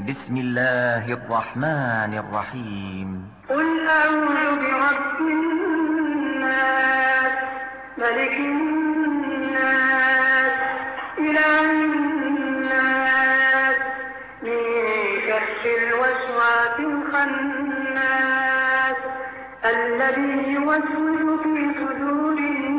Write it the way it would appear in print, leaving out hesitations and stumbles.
بسم الله الرحمن الرحيم. قل أعوذ برب الناس ملك الناس إله الناس من شر الوسواس الخناس الذي يوسوس في صدور الناس